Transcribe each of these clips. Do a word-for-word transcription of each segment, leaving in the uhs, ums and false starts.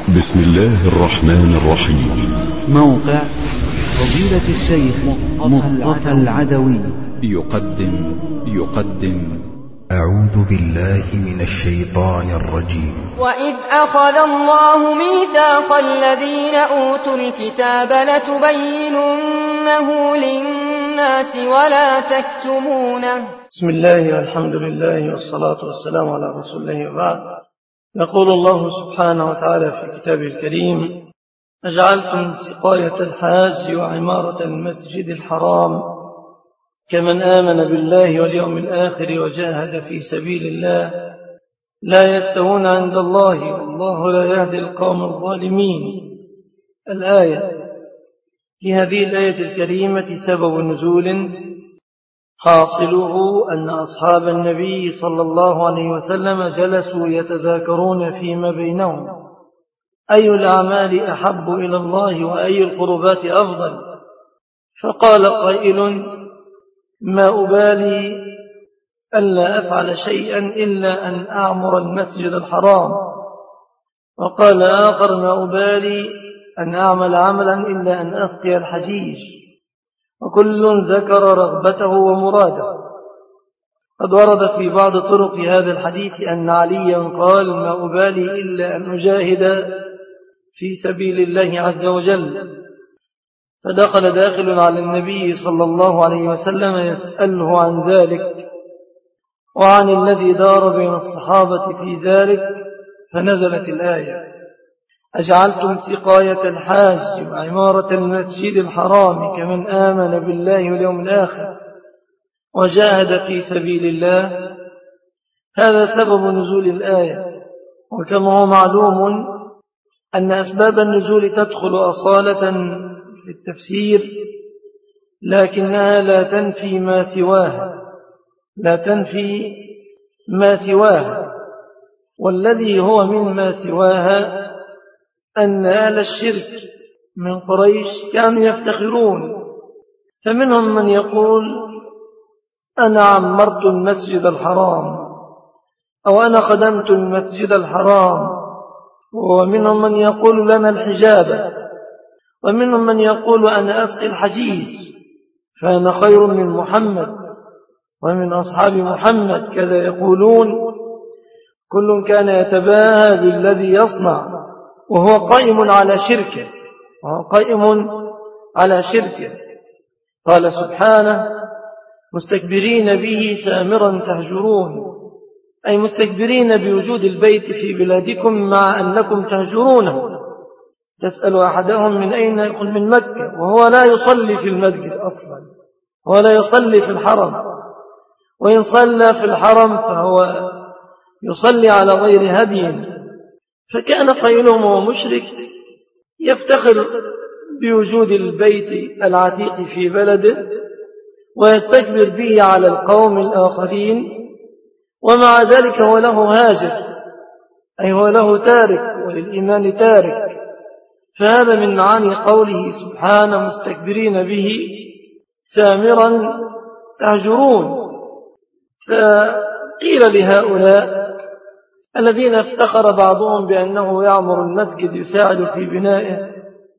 بسم الله الرحمن الرحيم. موقع فضيلة الشيخ مصطفى العدوي يقدم يقدم أعوذ بالله من الشيطان الرجيم. وإذ أخذ الله ميثاق الذين أوتوا الكتاب لتبيننه للناس ولا تكتمونه. بسم الله والحمد لله والصلاة والسلام على رسول الله وبعد. يقول الله سبحانه وتعالى في كتابه الكريم: أجعلتم سقاية الحاج وعمارة المسجد الحرام كمن آمن بالله واليوم الآخر وجاهد في سبيل الله لا يستوون عند الله والله لا يهدي القوم الظالمين. الآية. لهذه الآية الكريمة سبب نزول حاصله أن أصحاب النبي صلى الله عليه وسلم جلسوا يتذاكرون فيما بينهم أي الأعمال أحب إلى الله وأي القربات أفضل، فقال قائل: ما أبالي ألا أفعل شيئا إلا أن أعمر المسجد الحرام، وقال آخر: ما أبالي أن أعمل عملا إلا أن أسقي الحجيج، وكل ذكر رغبته ومراده. قد ورد في بعض طرق هذا الحديث أن عليا قال: ما أبالي إلا أن أجاهد في سبيل الله عز وجل. فدخل داخل على النبي صلى الله عليه وسلم يسأله عن ذلك وعن الذي دار بين الصحابة في ذلك، فنزلت الآية: أجعلتم سقاية الحاج وعمارة المسجد الحرام كمن آمن بالله واليوم الآخر وجاهد في سبيل الله. هذا سبب نزول الآية. وكما هو معلوم أن أسباب النزول تدخل أصالة في التفسير، لكنها لا تنفي ما سواها لا تنفي ما سواها والذي هو من ما سواها أن أهل الشرك من قريش كانوا يفتخرون، فمنهم من يقول: أنا عمرت المسجد الحرام، أو أنا خدمت المسجد الحرام. ومنهم من يقول: لنا الحجابة. ومنهم من يقول: أنا أسقي الحجيج فأنا خير من محمد ومن أصحاب محمد. كذا يقولون. كل كان يتباهى بالذي يصنع وهو قائم على شركه وهو قائم على شركه. قال سبحانه: مستكبرين به سامرا تهجرون، أي مستكبرين بوجود البيت في بلادكم مع أنكم تهجرونه. تسأل أحدهم من أين؟ يقول من مكة، وهو لا يصلي في المسجد أصلا، هو لا يصلي في الحرم، وإن صلى في الحرم فهو يصلي على غير هدي. فكان قائلهم هو مشرك يفتخر بوجود البيت العتيق في بلده ويستكبر به على القوم الآخرين، ومع ذلك هو له هاجر، أي هو له تارك وللإيمان تارك. فهذا من معاني قوله سبحانه: مستكبرين به سامرا تهجرون. فقيل لهؤلاء الذين افتخر بعضهم بأنه يعمر المسجد يساعد في بنائه،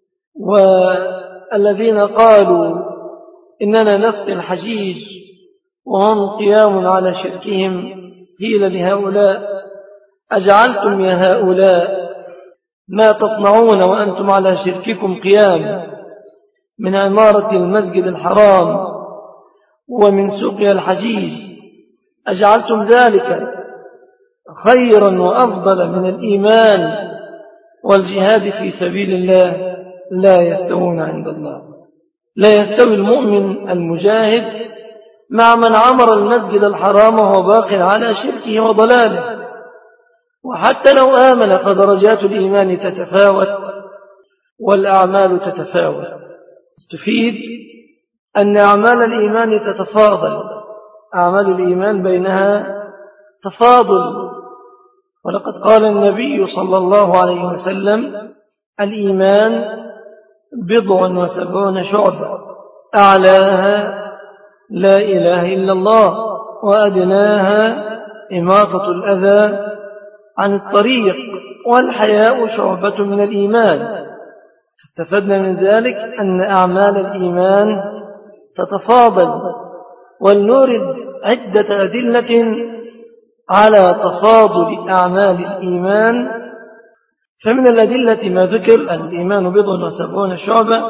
والذين قالوا إننا نسقي الحجيج وهم قيام على شركهم، قيل لهؤلاء: أجعلتم يا هؤلاء ما تصنعون وأنتم على شرككم قيام من عمارة المسجد الحرام ومن سقيا الحجيج، أجعلتم ذلك خيرا وأفضل من الإيمان والجهاد في سبيل الله؟ لا يستوون عند الله. لا يستوي المؤمن المجاهد مع من عمر المسجد الحرام وهو باق على شركه وضلاله. وحتى لو آمن فدرجات الإيمان تتفاوت والأعمال تتفاوت. استفيد أن أعمال الإيمان تتفاضل، أعمال الإيمان بينها تفاضل. ولقد قال النبي صلى الله عليه وسلم: الإيمان بضع وسبعون شعبة، أعلاها لا إله إلا الله، وأدناها إماطة الأذى عن الطريق، والحياء شعبة من الإيمان. استفدنا من ذلك أن أعمال الإيمان تتفاضل، ولنورد عدة أدلة على تفاضل أعمال الإيمان. فمن الأدلة ما ذكر الإيمان بضع وسبعون شعبة،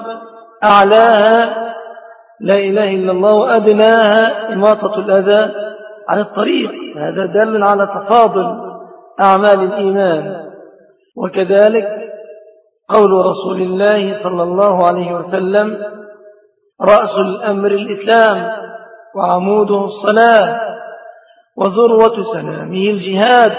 أعلاها لا إله إلا الله، وأدناها إماطة الأذى عن الطريق. هذا دل على تفاضل أعمال الإيمان. وكذلك قول رسول الله صلى الله عليه وسلم: رأس الأمر الإسلام، وعموده الصلاة، وذروة سلامه الجهاد،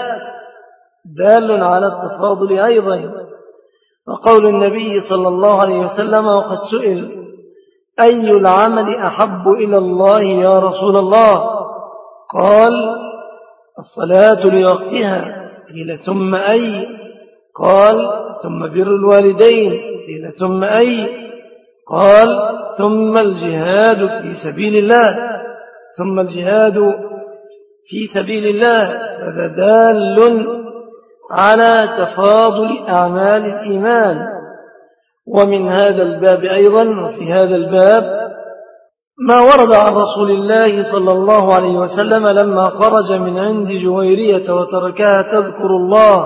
دال على التفاضل أيضا. وقول النبي صلى الله عليه وسلم وقد سئل: أي العمل أحب إلى الله يا رسول الله؟ قال: الصلاة لوقتها. قيل: ثم أي؟ قال: ثم بر الوالدين. قيل: ثم أي؟ قال: ثم الجهاد في سبيل الله. ثم الجهاد في سبيل الله. هذا دال على تفاضل أعمال الإيمان. ومن هذا الباب أيضا، وفي هذا الباب ما ورد عن رسول الله صلى الله عليه وسلم لما خرج من عند جويرية وتركها تذكر الله،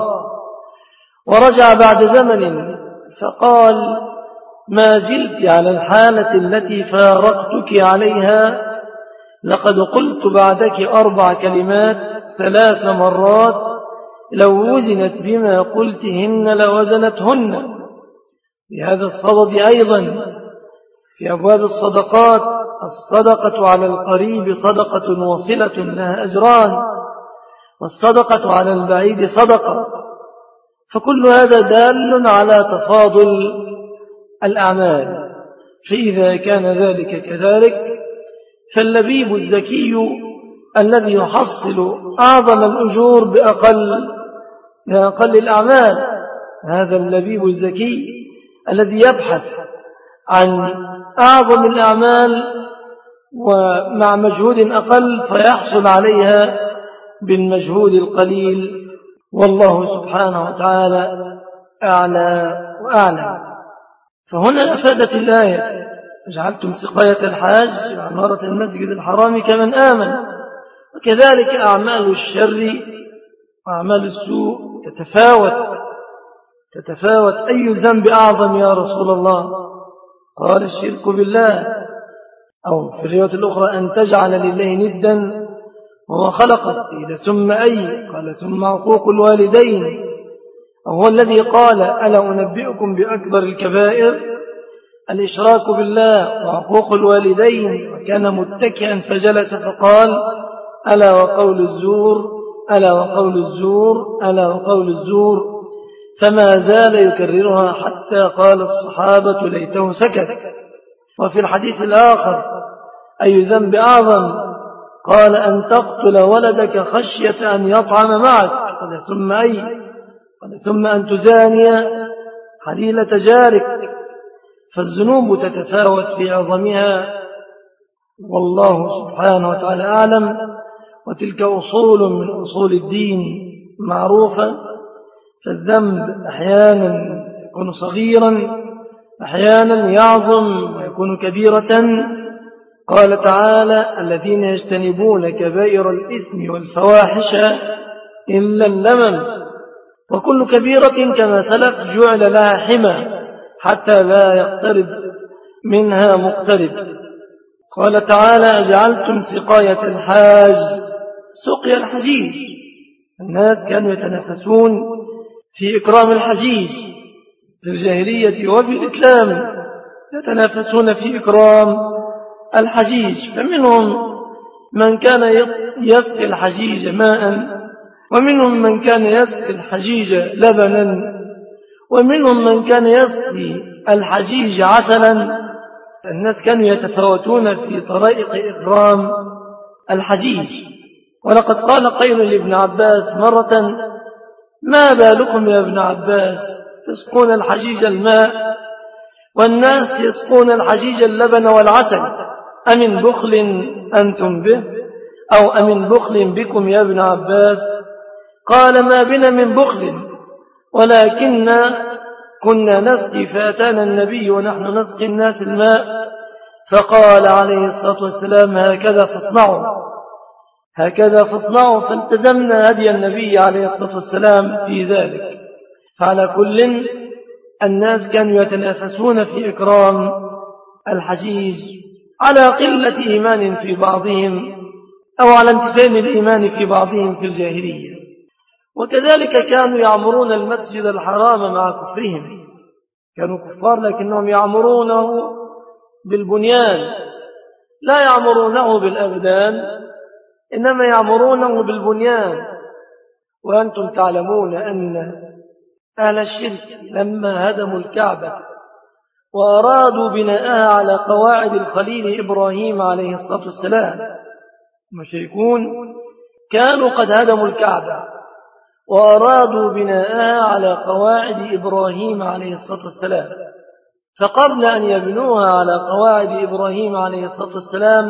ورجع بعد زمن فقال: ما زلت على الحالة التي فارقتك عليها، لقد قلت بعدك أربع كلمات ثلاث مرات، لو وزنت بما قلتهن لوزنتهن. في هذا الصدد أيضا في أبواب الصدقات: الصدقة على القريب صدقة وصلة لها أجران، والصدقة على البعيد صدقة. فكل هذا دال على تفاضل الأعمال. فإذا كان ذلك كذلك، فاللبيب الذكي الذي يحصل أعظم الأجور بأقل, بأقل الأعمال، هذا اللبيب الذكي الذي يبحث عن أعظم الأعمال ومع مجهود أقل فيحصل عليها بالمجهود القليل. والله سبحانه وتعالى أعلى وأعلى. فهنا أفادت الآية: جعلتم سقاية الحاج وعمارة المسجد الحرام كمن آمن. وكذلك أعمال الشر وأعمال السوء تتفاوت تتفاوت أي الذنب أعظم يا رسول الله؟ قال: الشرك بالله. أو في الرواية الأخرى: أن تجعل لله ندا وهو خلقك. قيل: ثم أي؟ قال: ثم عقوق الوالدين. وهو الذي قال: ألا أنبئكم بأكبر الكبائر؟ الإشراك بالله وعقوق الوالدين. وكان متكئا فجلس فقال: ألا وقول الزور، ألا وقول الزور، ألا وقول الزور. فما زال يكررها حتى قال الصحابة: ليته سكت. وفي الحديث الآخر: أي ذنب أعظم؟ قال: أن تقتل ولدك خشية أن يطعم معك. قال: ثم أي؟ قال: ثم أن تزاني حليلة جارك. فالذنوب تتفاوت في عظمها، والله سبحانه وتعالى أعلم. وتلك أصول من أصول الدين معروفة. فالذنب أحيانا يكون صغيرا، أحيانا يعظم ويكون كبيرة. قال تعالى: الذين يجتنبون كبائر الإثم والفواحش إلا اللمم. وكل كبيرة كما سلف جعل لها حمى حتى لا يقترب منها مقترب. قال تعالى: أجعلتم سقاية الحاج. سقي الحجيج. الناس كانوا يتنافسون في إكرام الحجيج في الجاهلية وفي الإسلام، يتنافسون في إكرام الحجيج. فمنهم من كان يسقي الحجيج ماء، ومنهم من كان يسقي الحجيج لبنا، ومنهم من كان يسقي الحجيج عسلا. الناس كانوا يتفاوتون في طرائق إكرام الحجيج. ولقد قال قيل لابن عباس مرة: ما بالكم يا ابن عباس تسقون الحجيج الماء والناس يسقون الحجيج اللبن والعسل، أمن بخل أنتم به أو أمن بخل بكم يا ابن عباس؟ قال ما بنا من بخل ولكن كنا نسقي فأتانا النبي ونحن نسقي الناس الماء فقال عليه الصلاة والسلام هكذا فاصنعوا هكذا فاصنعوا فالتزمنا هدي النبي عليه الصلاة والسلام في ذلك. فعلى كل الناس كانوا يتنافسون في إكرام الحجيج على قلة إيمان في بعضهم أو على انتفاء الإيمان في بعضهم في الجاهلية. وكذلك كانوا يعمرون المسجد الحرام مع كفرهم، كانوا كفار لكنهم يعمرونه بالبنيان لا يعمرونه بالأبدان إنما يعمرونه بالبنيان. وأنتم تعلمون أن أهل الشرك لما هدموا الكعبة وأرادوا بناءها على قواعد الخليل إبراهيم عليه الصلاة والسلام، المشركون كانوا قد هدموا الكعبة وأرادوا بناءها على قواعد إبراهيم عليه الصلاة والسلام، فقبل أن يبنوها على قواعد إبراهيم عليه الصلاة والسلام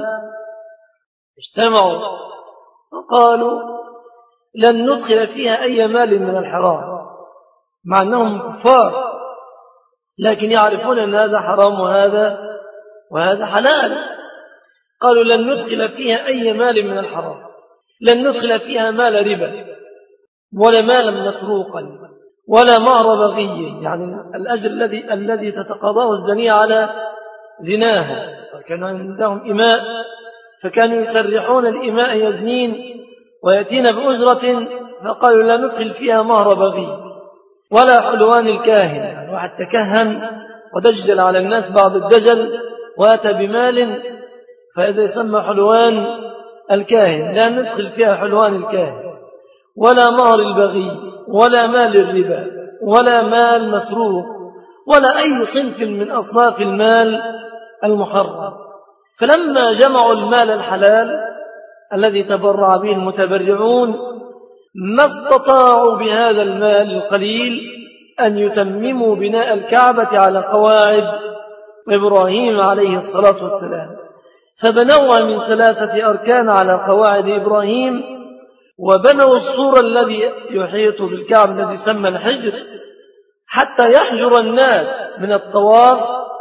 اجتمعوا وقالوا لن ندخل فيها أي مال من الحرام، مع أنهم كفار لكن يعرفون أن هذا حرام وهذا وهذا حلال. قالوا لن ندخل فيها أي مال من الحرام، لن ندخل فيها مال ربا ولا مالا مسروقا ولا مهر بغي، يعني الأجر الذي الذي تتقاضاه الزنية على زناها. وكان عندهم إماء فكانوا يسرحون الإماء يزنين ويأتين بأجرة، فقالوا لا ندخل فيها مهر بغي ولا حلوان الكاهن، يعني واحد تكهن ودجل على الناس بعض الدجل وأتى بمال فإذا يسمى حلوان الكاهن، لا ندخل فيها حلوان الكاهن ولا مهر البغي ولا مال الربا ولا مال مسروق ولا أي صنف من أصناف المال المحرم. فلما جمعوا المال الحلال الذي تبرع به المتبرعون ما استطاعوا بهذا المال القليل أن يتمموا بناء الكعبة على قواعد إبراهيم عليه الصلاة والسلام، فبنوها من ثلاثة أركان على قواعد إبراهيم، وبنوا السور الذي يحيط بالكعبة الذي يسمى الحجر حتى يحجر الناس من الطواف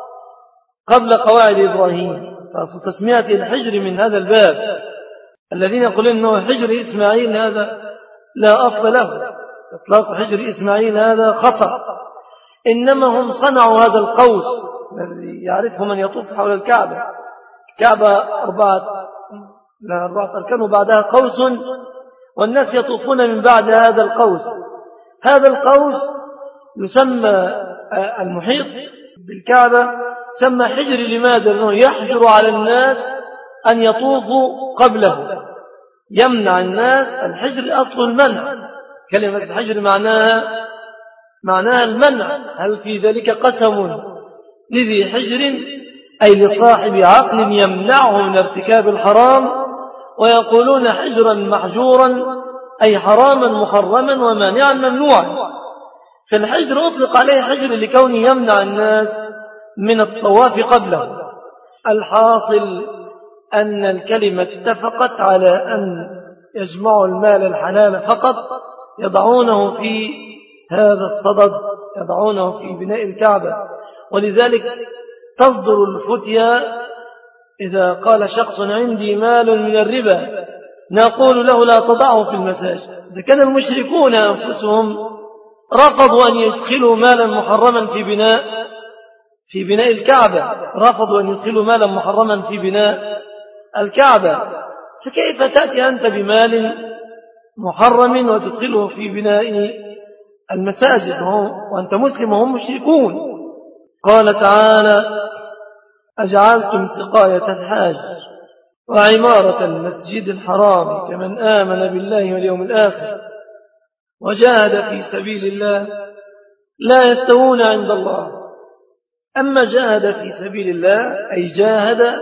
قبل قواعد إبراهيم. فأصل تسمية الحجر من هذا الباب. الذين يقولون أنه حجر إسماعيل هذا لا أصل له، إطلاق حجر إسماعيل هذا خطأ، إنما هم صنعوا هذا القوس الذي يعرفه من يطوف حول الكعبة. الكعبة أربعة لا أربعة أركان وبعدها قوس، والناس يطوفون من بعد هذا القوس. هذا القوس يسمى المحيط بالكعبة سمى حجر. لماذا؟ لأنه يحجر على الناس أن يطوفوا قبله، يمنع الناس. الحجر أصل المنع، كلمة الحجر معناها معناها المنع. هل في ذلك قسم لذي حجر أي لصاحب عقل يمنعه من ارتكاب الحرام، ويقولون حجرا محجورا أي حراما محرما ومانعا ممنوعا. فالحجر أطلق عليه حجر لكونه يمنع الناس من الطواف قبله. الحاصل أن الكلمة اتفقت على أن يجمعوا المال الحلال فقط يضعونه في هذا الصدد، يضعونه في بناء الكعبة. ولذلك تصدر الفتية إذا قال شخص عندي مال من الربا نقول له لا تضعه في المساجد. إذا كان المشركون أنفسهم رفضوا أن يدخلوا مالا محرما في بناء في بناء الكعبة، رفضوا أن يدخلوا مالا محرما في بناء الكعبة، فكيف تأتي أنت بمال محرم وتدخله في بناء المساجد وأنت مسلم وهم مشركون؟ قال تعالى أجعلتم سقاية الحاج وعمارة المسجد الحرام كمن آمن بالله واليوم الآخر وجاهد في سبيل الله لا يستوون عند الله. أما جاهد في سبيل الله أي جاهد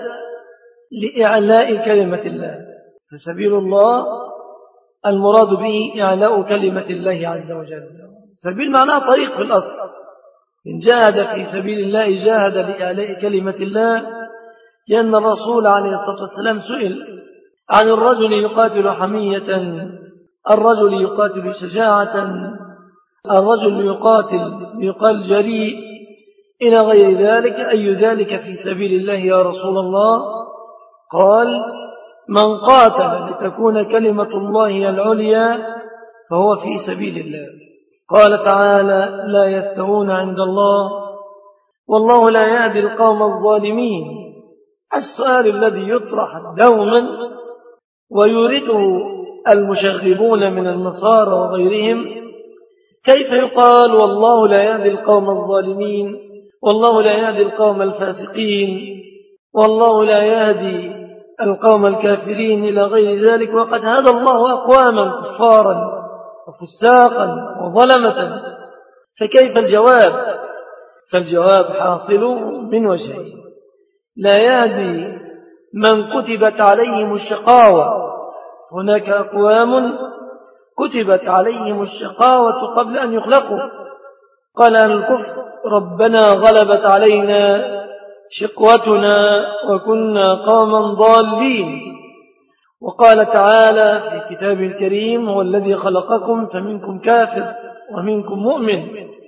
لإعلاء كلمة الله، فسبيل الله المراد به إعلاء كلمة الله عز وجل. سبيل معناه طريق في الأصل. إن جاهد في سبيل الله جاهد لإعلاء كلمة الله، لأن الرسول عليه الصلاة والسلام سئل عن الرجل يقاتل حمية الرجل يقاتل شجاعة، الرجل يقاتل يقال جريء إلى غير ذلك. أي ذلك في سبيل الله يا رسول الله؟ قال من قاتل لتكون كلمة الله العليا فهو في سبيل الله. قال تعالى لا يستوون عند الله والله لا يهدي القوم الظالمين. السؤال الذي يطرح دوما ويريده المشغبون من النصارى وغيرهم: كيف يقال والله لا يهدي القوم الظالمين، والله لا يهدي القوم الفاسقين، والله لا يهدي القوم الكافرين إلى غير ذلك، وقد هدى الله أقواما كفارا وفساقا وظلمة؟ فكيف الجواب؟ فالجواب حاصل من وجهين: لا يهدي من كتبت عليهم الشقاوة، هناك أقوام كتبت عليهم الشقاوة قبل أن يخلقوا، قال أهل الكفر ربنا غلبت علينا شقوتنا وكنا قوما ضالين. وقال تعالى في كتابه الكريم هو الذي خلقكم فمنكم كافر ومنكم مؤمن.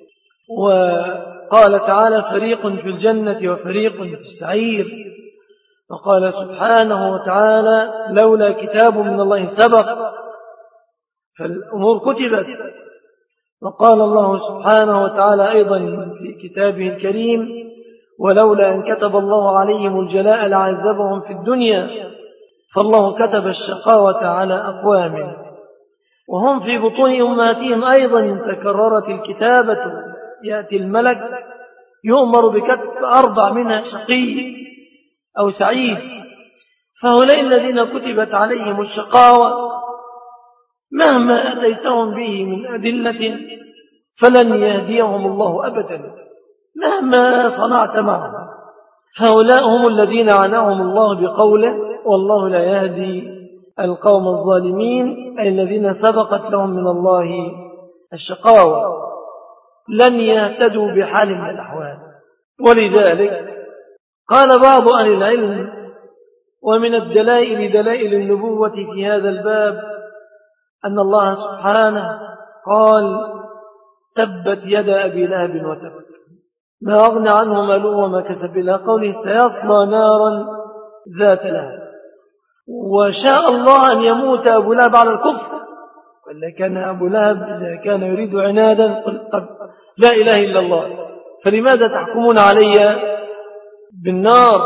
وقال تعالى فريق في الجنة وفريق في السعير. وقال سبحانه وتعالى لولا كتاب من الله سبق، فالأمور كتبت. وقال الله سبحانه وتعالى أيضا في كتابه الكريم ولولا أن كتب الله عليهم الجلاء لعذبهم في الدنيا، فالله كتب الشقاوة على أقوام وهم في بطون أمهاتهم أيضا تكررت الكتابة. يأتي الملك يؤمر بكتب أربع منها شقي أو سعيد. فهؤلاء الذين كتبت عليهم الشقاوة مهما أتيتهم به من أدلة فلن يهديهم الله أبدا مهما صنعت معهم. فهؤلاء هم الذين عناهم الله بقوله والله لا يهدي القوم الظالمين، أي الذين سبقت لهم من الله الشقاوة، لن يهتدوا بحال من الأحوال. ولذلك قال بعض أهل العلم ومن الدلائل دلائل النبوة في هذا الباب أن الله سبحانه قال تبت يد أبي لهب وتب ما أغنى عنه ماله وما كسب، إلى قوله سيصلى نارا ذات لهب. وشاء الله أن يموت أبو لهب على الكفر، ولا كان أبو لهب إذا كان يريد عنادا قل طب لا إله إلا الله فلماذا تحكمون علي بالنار؟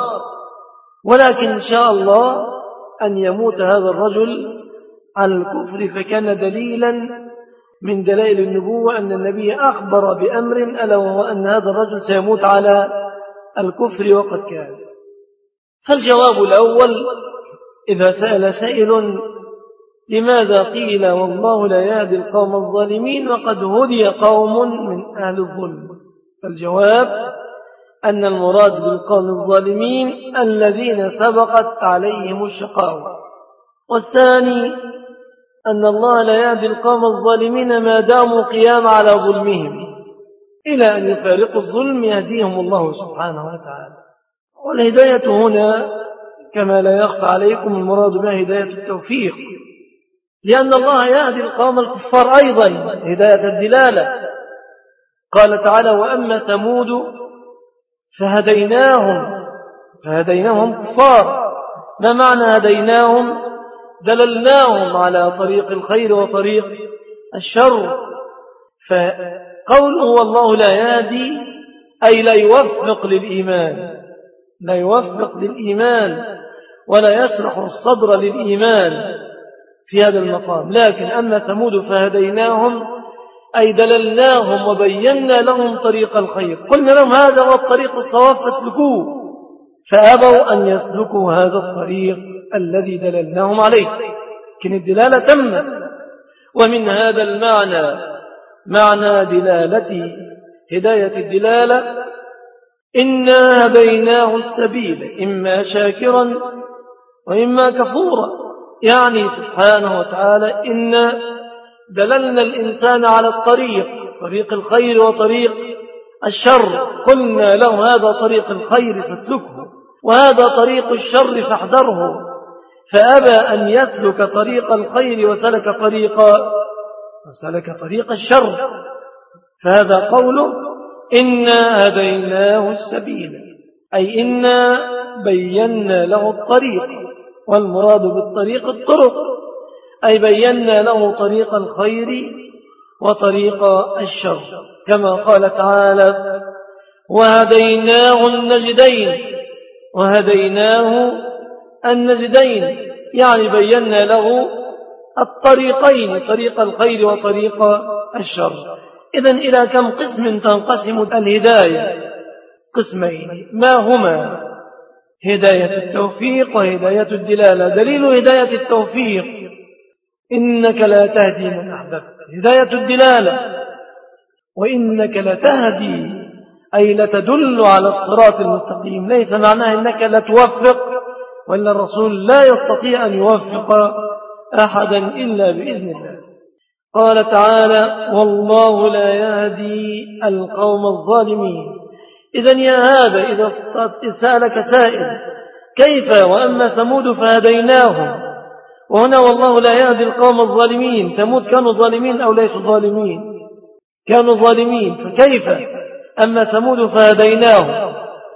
ولكن شاء الله أن يموت هذا الرجل على الكفر، فكان دليلا من دلائل النبوة أن النبي أخبر بأمر ألا وهو أن هذا الرجل سيموت على الكفر وقد كان. فالجواب الأول إذا سأل سائل لماذا قيل والله لا يهدي القوم الظالمين وقد هدي قوم من أهل الظلم، فالجواب أن المراد بالقوم الظالمين الذين سبقت عليهم الشقاوة. والثاني أن الله لا يهدي القوم الظالمين ما داموا قيام على ظلمهم، إلى أن يفارقوا الظلم يهديهم الله سبحانه وتعالى. والهداية هنا كما لا يخفى عليكم المراد بها هداية التوفيق، لأن الله يهدي القوم الكفار أيضا هداية الدلالة. قال تعالى وأما ثمود فهديناهم فهديناهم كفار. ما معنى هديناهم؟ دللناهم على طريق الخير وطريق الشر. فقوله والله لا يهدي أي لا يوفق للإيمان، لا يوفق للإيمان ولا يشرح الصدر للإيمان في هذا المقام. لكن أما ثمود فهديناهم أي دللناهم وبينا لهم طريق الخير، قلنا لهم هذا هو الطريق الصواب فاسلكوه، فأبوا أن يسلكوا هذا الطريق الذي دللناهم عليه، لكن الدلالة تمت. ومن هذا المعنى معنى دلالة هداية الدلالة إنا هديناه السبيل إما شاكرا وإما كفورا، يعني سبحانه وتعالى إنا دللنا الإنسان على الطريق، طريق الخير وطريق الشر، قلنا له هذا طريق الخير فاسلكه وهذا طريق الشر فاحذره. فأبى أن يسلك طريق الخير وسلك طريق وسلك طريق الشر. فهذا قوله إنا هديناه السبيل، أي إنا بينا له الطريق، والمراد بالطريق الطرق، أي بينا له طريق الخير وطريق الشر، كما قال تعالى وهديناه النجدين. وهديناه النجدين يعني بينا له الطريقين، طريق الخير وطريق الشر. إذن إلى كم قسم تنقسم الهداية؟ قسمين، ما هما؟ هداية التوفيق وهداية الدلالة. دليل هداية التوفيق إنك لا تهدي من أحببت. هداية الدلالة وإنك لتهدي أي لتدل على الصراط المستقيم. ليس معناه إنك لتوفق، وإلا الرسول لا يستطيع أن يوفق أحدا إلا بإذن الله. قال تعالى والله لا يهدي القوم الظالمين. إذن يا هذا إذا سألك سائل كيف وأما ثمود فهديناهم، وهنا والله لا يهدي القوم الظالمين، ثمود كانوا ظالمين أو ليسوا ظالمين؟ كانوا ظالمين، فكيف أما ثمود فهديناهم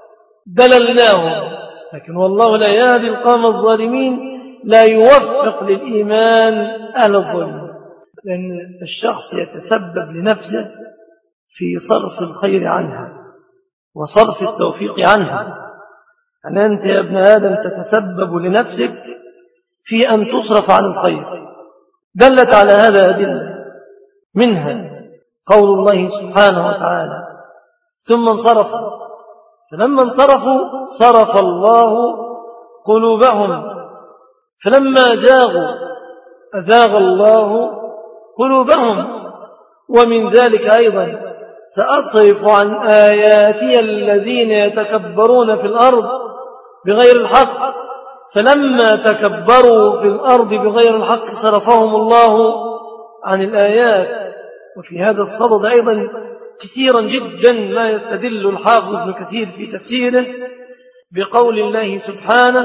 دللناهم؟ لكن والله لا يهدي القوم الظالمين لا يوفق للإيمان أهل الظلم، لأن الشخص يتسبب لنفسه في صرف الخير عنها وصرف التوفيق عنها. يعني أنت يا ابن آدم تتسبب لنفسك في أن تصرف عن الخير. دلت على هذا أدلة، منها قول الله سبحانه وتعالى ثم انصرفوا، فلما انصرفوا صرف الله قلوبهم، فلما زاغوا أزاغ الله قلوبهم. ومن ذلك أيضا سأصرف عن آياتي الذين يتكبرون في الأرض بغير الحق، فلما تكبروا في الأرض بغير الحق صرفهم الله عن الآيات. وفي هذا الصدد أيضا كثيرا جدا ما يستدل الحافظ ابن كثير في تفسيره بقول الله سبحانه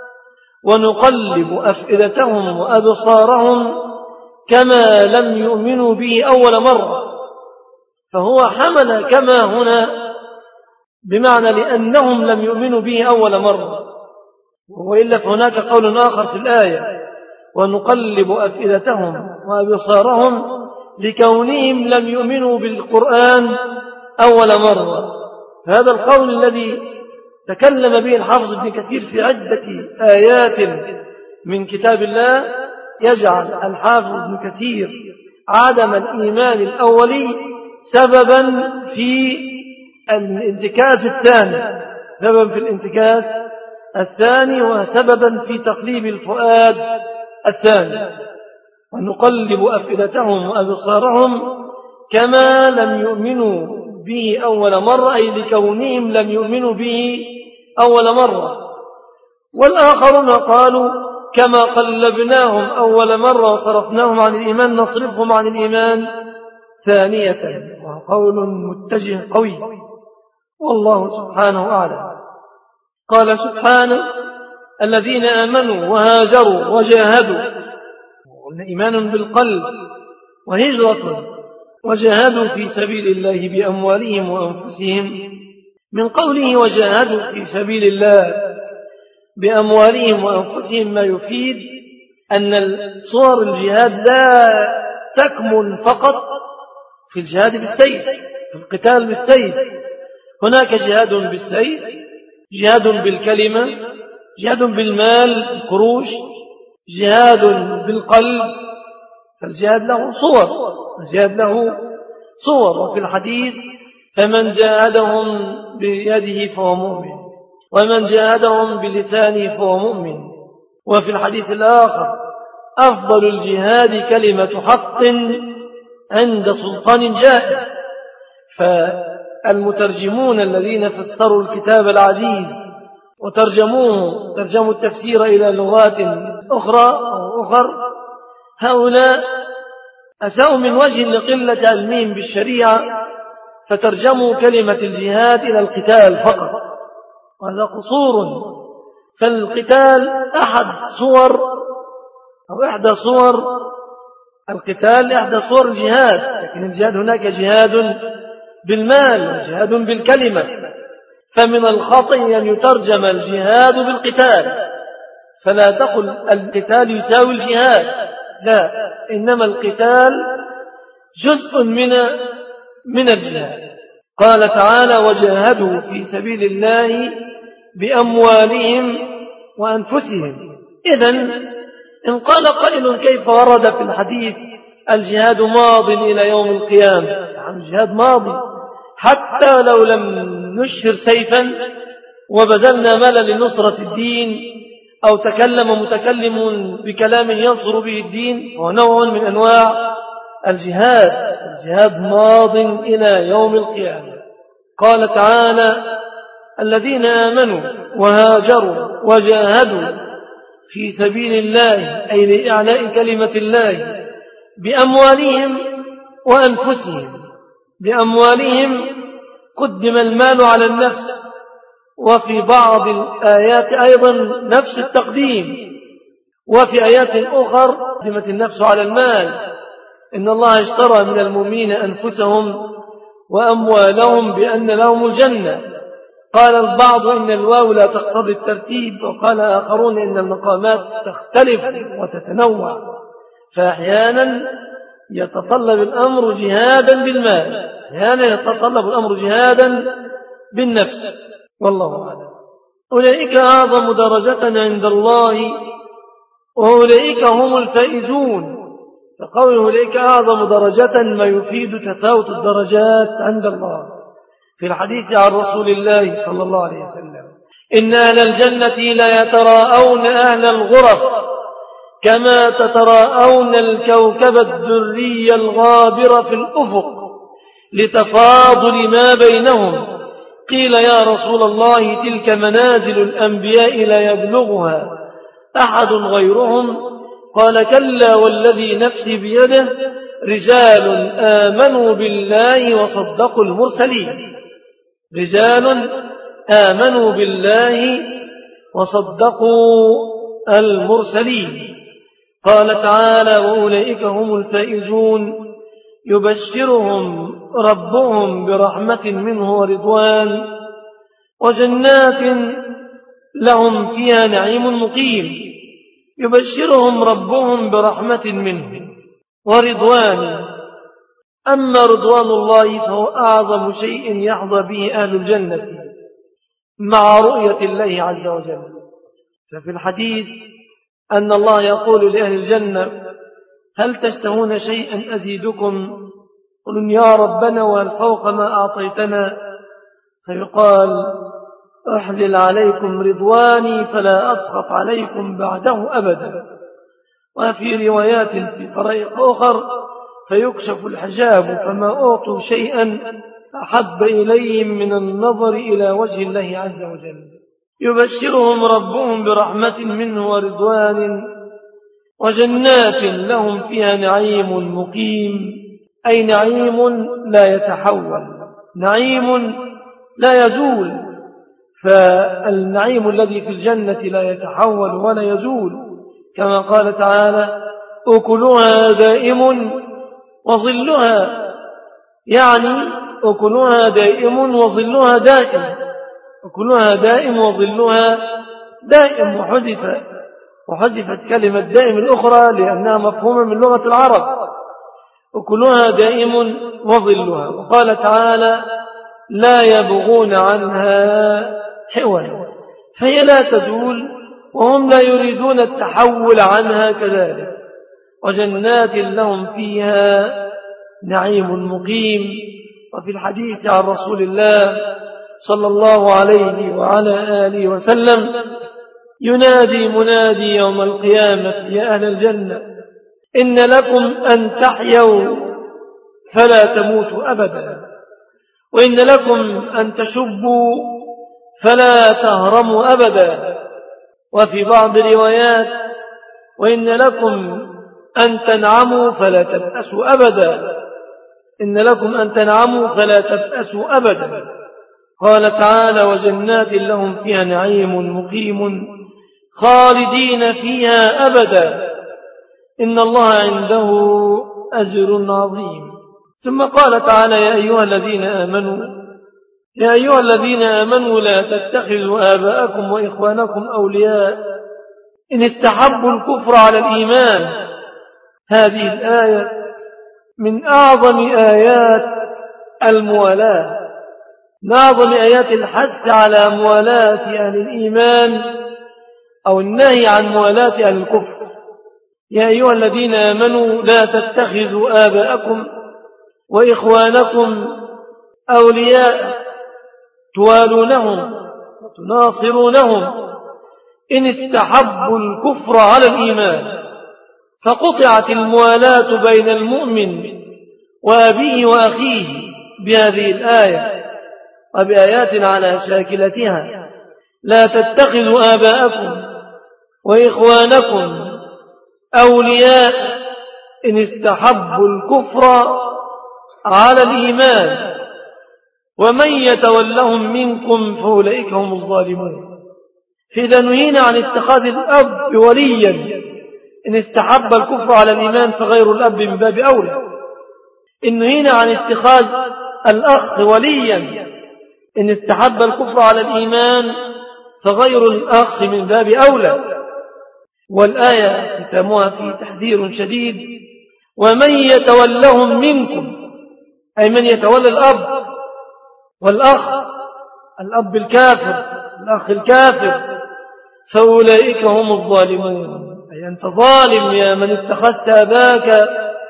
ونقلب أفئدتهم وأبصارهم كما لم يؤمنوا به أول مرة. فهو حمل كما هنا بمعنى لأنهم لم يؤمنوا به أول مرة، وإلا فهناك قول آخر في الآية ونقلب أفئدتهم وأبصارهم لكونهم لم يؤمنوا بالقرآن أول مرة. فهذا القول الذي تكلم به الحافظ ابن كثير في عدة آيات من كتاب الله يجعل الحافظ ابن كثير عدم الإيمان الأولي سببا في الانتكاس الثاني، سببا في الانتكاس الثاني وسببا في تقليب الفؤاد الثاني. ونقلب أفئدتهم وأبصارهم كما لم يؤمنوا به أول مرة، أي لكونهم لم يؤمنوا به أول مرة. والآخرون قالوا كما قلبناهم أول مرة وصرفناهم عن الإيمان نصرفهم عن الإيمان ثانية، وقول متجه قوي والله سبحانه أعلم. قال سبحانه الذين آمنوا وهاجروا وجاهدوا، إيمان بالقلب وهجرة، وجاهدوا في سبيل الله بأموالهم وأنفسهم. من قوله وجاهدوا في سبيل الله بأموالهم وأنفسهم ما يفيد أن صور الجهاد لا تكمن فقط في الجهاد بالسيف، في القتال بالسيف. هناك جهاد بالسيف، جهاد بالكلمة، جهاد بالمال بالقروش، جهاد بالقلب. فالجهاد له صور، الجهاد له صور. وفي الحديث فمن جاهدهم بيده فهو مؤمن، ومن جاهدهم بلسانه فهو مؤمن. وفي الحديث الآخر أفضل الجهاد كلمة حق عند سلطان جائر. فالمترجمون الذين فسروا الكتاب العزيز وترجموه ترجموا التفسير إلى لغات أخرى أو أخر، هؤلاء أساءوا من وجه لقلة علمهم بالشريعة، فترجموا كلمة الجهاد إلى القتال فقط، وهذا قصور فالقتال أحد صور أو إحدى صور القتال، إحدى صور الجهاد. لكن الجهاد هناك جهاد بالمال وجهاد بالكلمة، فمن الخطأ أن يترجم الجهاد بالقتال، فلا تقل القتال يساوي الجهاد، لا، إنما القتال جزء من من الجهاد. قال تعالى: وجاهدوا في سبيل الله بأموالهم وأنفسهم. إذن إن قال قائل: كيف ورد في الحديث الجهاد ماض إلى يوم القيامة؟ يعني الجهاد ماضي، حتى لو لم نشهر سيفا وبذلنا مالا لنصرة الدين، أو تكلم متكلم بكلام ينصر به الدين، هو نوع من أنواع الجهاد. الجهاد ماض إلى يوم القيامة. قال تعالى: الذين آمنوا وهاجروا وجاهدوا في سبيل الله، أي لإعلاء كلمة الله، بأموالهم وأنفسهم. بأموالهم قدم المال على النفس، وفي بعض الآيات أيضا نفس التقديم، وفي آيات أخرى قدمت النفس على المال. إن الله اشترى من المؤمنين أنفسهم وأموالهم بأن لهم الجنة. قال البعض إن الواو لا تقتضي الترتيب، وقال آخرون إن المقامات تختلف وتتنوع، فأحيانا يتطلب الأمر جهادا بالمال، أحيانا يتطلب الأمر جهادا بالنفس، والله أعلم. أولئك أعظم درجة عند الله وأولئك هم الفائزون. فقول أولئك أعظم درجة ما يفيد تفاوت الدرجات عند الله. في الحديث عن رسول الله صلى الله عليه وسلم: إن أهل الجنة لا يتراءون أهل الغرف كما تتراءون الكوكب الدري الغابر في الأفق لتفاضل ما بينهم. قيل: يا رسول الله، تلك منازل الأنبياء لا يبلغها أحد غيرهم. قال: كلا والذي نفسي بيده، رجال آمنوا بالله وصدقوا المرسلين. رجال آمنوا بالله وصدقوا المرسلين. قال تعالى: وأولئك هم الفائزون، يبشرهم ربهم برحمة منه ورضوان وجنات لهم فيها نعيم مقيم. يبشرهم ربهم برحمة منه ورضوان. أما رضوان الله فهو أعظم شيء يحظى به أهل الجنة مع رؤية الله عز وجل. ففي الحديث أن الله يقول لأهل الجنة: هل تشتهون شيئا أزيدكم؟ قلوا: يا ربنا، وهل فوق ما أعطيتنا؟ فيقال: أحلل عليكم رضواني فلا أسخط عليكم بعده أبدا. وفي روايات في طريق أخر: فيكشف الحجاب فما أعطوا شيئا أحب إليهم من النظر إلى وجه الله عز وجل. يبشرهم ربهم برحمة منه ورضوان وجنات لهم فيها نعيم مقيم، أي نعيم لا يتحول، نعيم لا يزول. فالنعيم الذي في الجنة لا يتحول ولا يزول، كما قال تعالى: أكلها دائم وظلها، يعني أكلها دائم وظلها دائم، أكلها دائم وظلها دائم. وحذف وحذفت كلمة دائم الأخرى لأنها مفهومة من لغة العرب. أكلها دائم وظلها. وقال تعالى: لا يبغون عنها حولا، فهي لا تزول وهم لا يريدون التحول عنها كذلك. وجنات لهم فيها نعيم مقيم. وفي الحديث عن رسول الله صلى الله عليه وعلى آله وسلم: ينادي منادي يوم القيامة: يا أهل الجنة، إن لكم أن تحيوا فلا تموتوا أبدا، وإن لكم أن تشبوا فلا تهرموا أبدا. وفي بعض الروايات: وإن لكم أن تنعموا فلا تبأسوا أبدا، إن لكم أن تنعموا فلا تبأسوا أبدا. قال تعالى: وجنات لهم فيها نعيم مقيم، خالدين فيها أبدا إن الله عنده أجر عظيم. ثم قال تعالى يا أيها الذين آمنوا يا أيها الذين آمنوا لا تتخذوا آباءكم وإخوانكم أولياء إن استحبوا الكفر على الإيمان. هذه الآية من أعظم آيات الموالاة، من أعظم آيات الحث على موالاة أهل الإيمان أو النهي عن موالاة أهل الكفر. يا أيها الذين آمنوا لا تتخذوا آباءكم وإخوانكم أولياء توالونهم وتناصرونهم إن استحبوا الكفر على الإيمان. فقطعت الموالاة بين المؤمن وأبيه وأخيه بهذه الآية وبآيات على شاكلتها. لا تتخذوا آباءكم وإخوانكم أولياء إن استحبوا الكفر على الإيمان ومن يتولهم منكم فأولئك هم الظالمون. فإذا نهينا عن اتخاذ الأب وليا إن استحب الكفر على الإيمان فغير الأب من باب أولى. إن نهينا عن اتخاذ الأخ وليا إن استحب الكفر على الإيمان فغير الأخ من باب أولى. والآية ختامها في تحذير شديد ومن يتولهم منكم، أي من يتولى الأب والأخ، الأب الكافر الأخ الكافر، فأولئك هم الظالمون. أي أنت ظالم يا من اتخذت أباك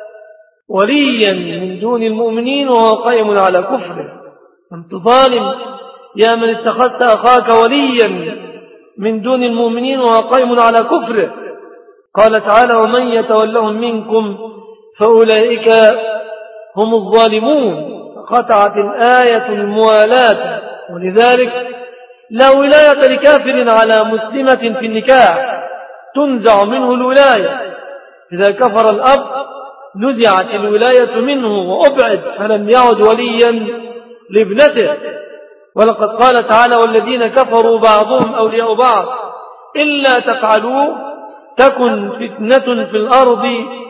وليا من دون المؤمنين وهو قائم على كفره. أنت ظالم يا من اتخذت أخاك وليا من دون المؤمنين وهو قائم على كفره. قال تعالى ومن يتولهم منكم فأولئك هم الظالمون. فقطعت الآية الموالاة. ولذلك لا ولاية لكافر على مسلمة في النكاح، تنزع منه الولاية. إذا كفر الأب نزعت الولاية منه وأبعد فلم يعد وليا لابنته. ولقد قال تعالى والذين كفروا بعضهم أولياء بعض إلا تفعلوا تكن فتنة في الأرض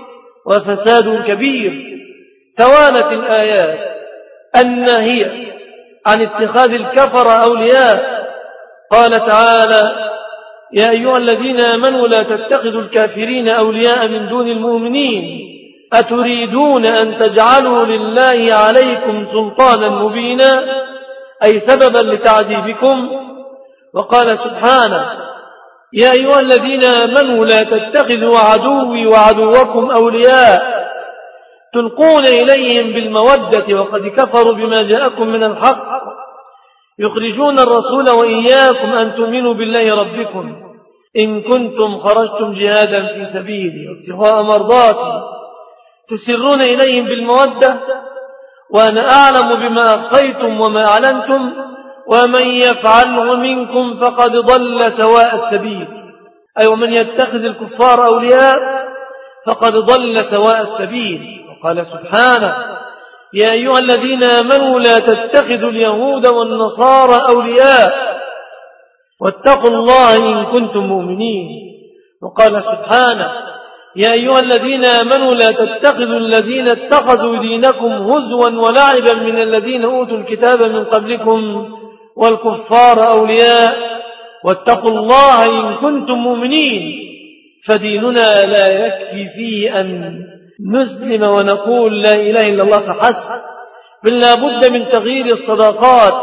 وفساد كبير. توالت الآيات الناهية عن اتخاذ الكفر أولياء. قال تعالى يا أيها الذين آمنوا لا تتخذوا الكافرين أولياء من دون المؤمنين أتريدون أن تجعلوا لله عليكم سلطانا مبينا، أي سببا لتعذيبكم. وقال سبحانه يا أيها الذين آمنوا لا تتخذوا عدوي وعدوكم أولياء تلقون إليهم بالمودة وقد كفروا بما جاءكم من الحق يخرجون الرسول وإياكم أن تؤمنوا بالله ربكم إن كنتم خرجتم جهادا في سبيلي وابتغاء مرضاتي تسرون إليهم بالمودة وأنا أعلم بما أخفيتم وما أعلنتم ومن يفعله منكم فقد ضل سواء السبيل. أي ومن يتخذ الكفار أولياء فقد ضل سواء السبيل. وقال سبحانه يا أيها الذين آمنوا لا تتخذوا اليهود والنصارى أولياء واتقوا الله إن كنتم مؤمنين. وقال سبحانه يا أيها الذين آمنوا لا تتخذوا الذين اتخذوا دينكم هزوا ولعبا من الذين أوتوا الكتاب من قبلكم والكفار أولياء واتقوا الله إن كنتم مؤمنين. فديننا لا يكفي فيه أن نسلم ونقول لا إله إلا الله فحسب، بل لا بد من تغيير الصداقات.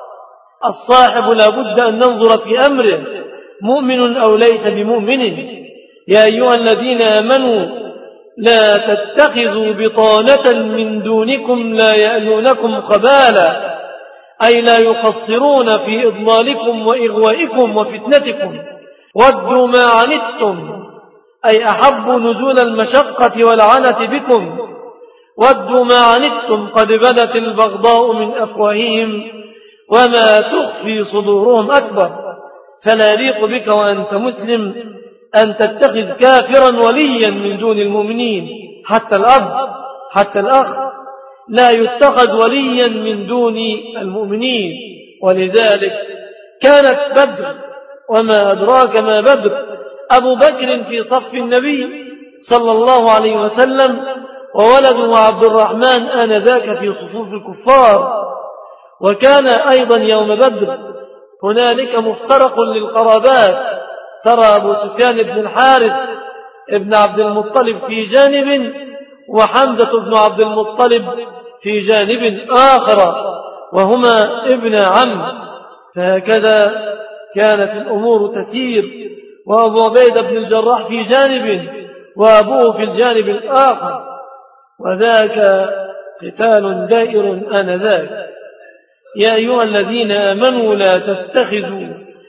الصاحب لا بد أن ننظر في أمره مؤمن أو ليس بمؤمن. يا أيها الذين آمنوا لا تتخذوا بطانة من دونكم لا يألونكم خبالا، أي لا يقصرون في إضلالكم وإغوائكم وفتنتكم. ودوا ما عنتم، أي أحبوا نزول المشقة والعنة بكم. ودوا ما عنتم قد بدت البغضاء من أفواههم وما تخفي صدورهم أكبر. فلا يليق بك وأنت مسلم أن تتخذ كافرا وليا من دون المؤمنين. حتى الأب حتى الأخ لا يتخذ وليا من دون المؤمنين. ولذلك كانت بدر وما أدراك ما بدر أبو بكر في صف النبي صلى الله عليه وسلم، وولده عبد الرحمن آنذاك في صفوف الكفار. وكان أيضا يوم بدر هنالك مفترق للقرابات، ترى أبو سفيان بن الحارث ابن عبد المطلب في جانب، وحمزة بن عبد المطلب في جانب آخر، وهما ابن عم. فهكذا كانت الأمور تسير، وأبو عبيدة بن الجراح في جانب وأبوه في الجانب الآخر، وذاك قتال دائر آنذاك. يا أيها الذين آمنوا لا تتخذوا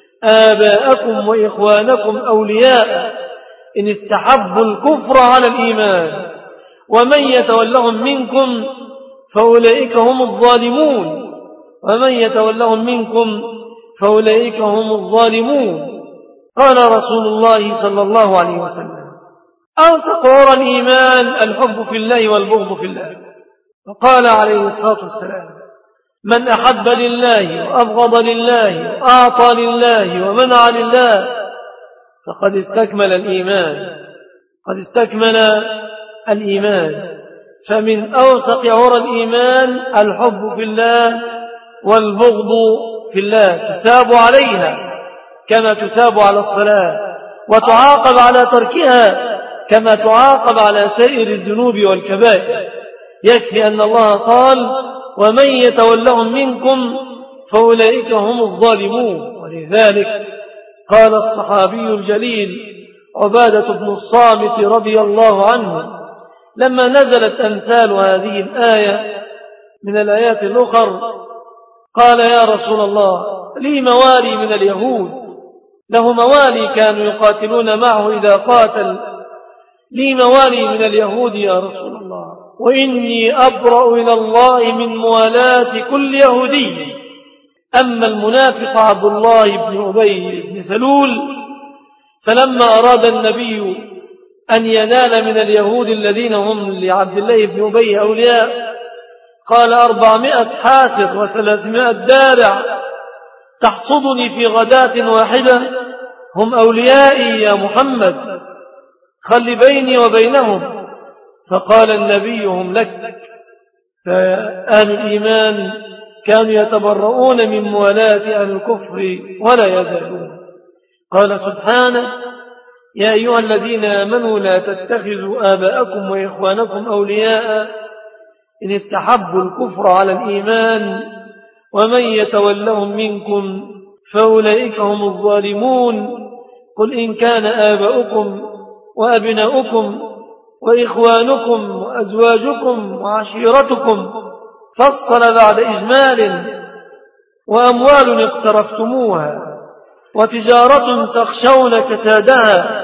آباءكم وإخوانكم أولياء إن استحبوا الكفر على الإيمان ومن يتولهم منكم فأولئك هم الظالمون ومن يتولهم منكم فأولئك هم الظالمون. قال رسول الله صلى الله عليه وسلم: أوثق عرى الإيمان الحب في الله والبغض في الله. وقال عليه الصلاة والسلام: من أحب لله وأبغض لله وأعطى لله ومنع لله فقد استكمل الإيمان قد استكمل الإيمان. فمن أوثق عرى الإيمان الحب في الله والبغض في الله، تثاب عليها كما تثاب على الصلاة، وتعاقب على تركها كما تعاقب على سائر الذنوب والكبائر. يكفي أن الله قال: ومن يتولهم منكم فأولئك هم الظالمون. ولذلك قال الصحابي الجليل عبادة بن الصامت رضي الله عنه لما نزلت أمثال هذه الآية من الآيات الأخر، قال: يا رسول الله، لي موالي من اليهود، له موالي كانوا يقاتلون معه إذا قاتل، لي موالي من اليهود يا رسول الله، وإني أبرأ إلى الله من موالاة كل يهودي. أما المنافق عبد الله بن أبي بن سلول فلما أراد النبي أن ينال من اليهود الذين هم لعبد الله بن أبي أولياء قال: أربعمائة حاسر وثلاثمائة دارع تحصدني في غداة واحدة، هم أوليائي يا محمد، خل بيني وبينهم. فقال النبي: هم لك. فأهل الإيمان كانوا يتبرؤون من موالاة أهل الكفر ولا يزالون. قال سبحانه: يا أيها الذين آمنوا لا تتخذوا آباءكم وإخوانكم أولياء إن استحبوا الكفر على الإيمان ومن يتولهم منكم فأولئك هم الظالمون. قل إن كان آباؤكم وأبناؤكم وإخوانكم وأزواجكم وعشيرتكم، فصل بعد إجمال: وأموال اقترفتموها وتجارة تخشون كسادها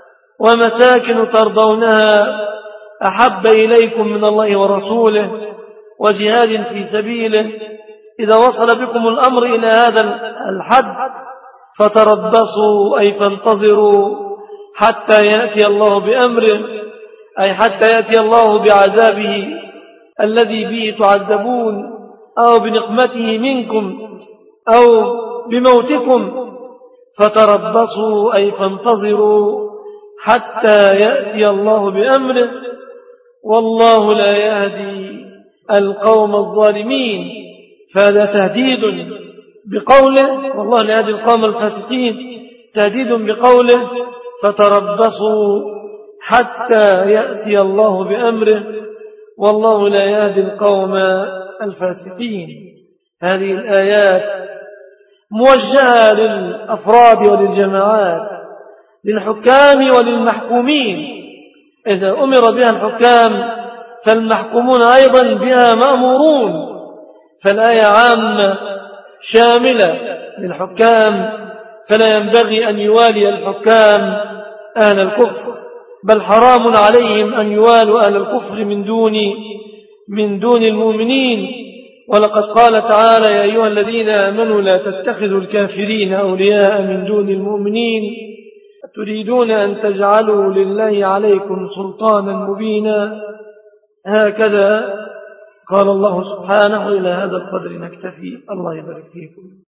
ومساكن ترضونها أحب إليكم من الله ورسوله وجهاد في سبيله، إذا وصل بكم الأمر إلى هذا الحد فتربصوا، أي فانتظروا حتى يأتي الله بأمره، أي حتى يأتي الله بعذابه الذي به تعذبون، أو بنقمته منكم أو بموتكم. فتربصوا أي فانتظروا حتى يأتي الله بأمره، والله لا يهدي القوم الظالمين. فهذا تهديد بقوله والله لا يهدي القوم الفاسقين، تهديد بقوله فتربصوا حتى يأتي الله بأمره والله لا يهدي القوم الفاسقين. هذه الآيات موجهة للأفراد وللجماعات، للحكام وللمحكومين. إذا أمر بها الحكام فالمحكومون أيضا بها مأمورون. فالآية عامة شاملة للحكام، فلا ينبغي أن يوالي الحكام أهل الكفر، بل حرام عليهم أن يوالوا أهل الكفر من دون من دون المؤمنين. ولقد قال تعالى: يا أيها الذين آمنوا لا تتخذوا الكافرين أولياء من دون المؤمنين تريدون أن تجعلوا لله عليكم سلطانا مبينا. هكذا قال الله سبحانه. إلى هذا القدر نكتفي. الله يبارك فيكم.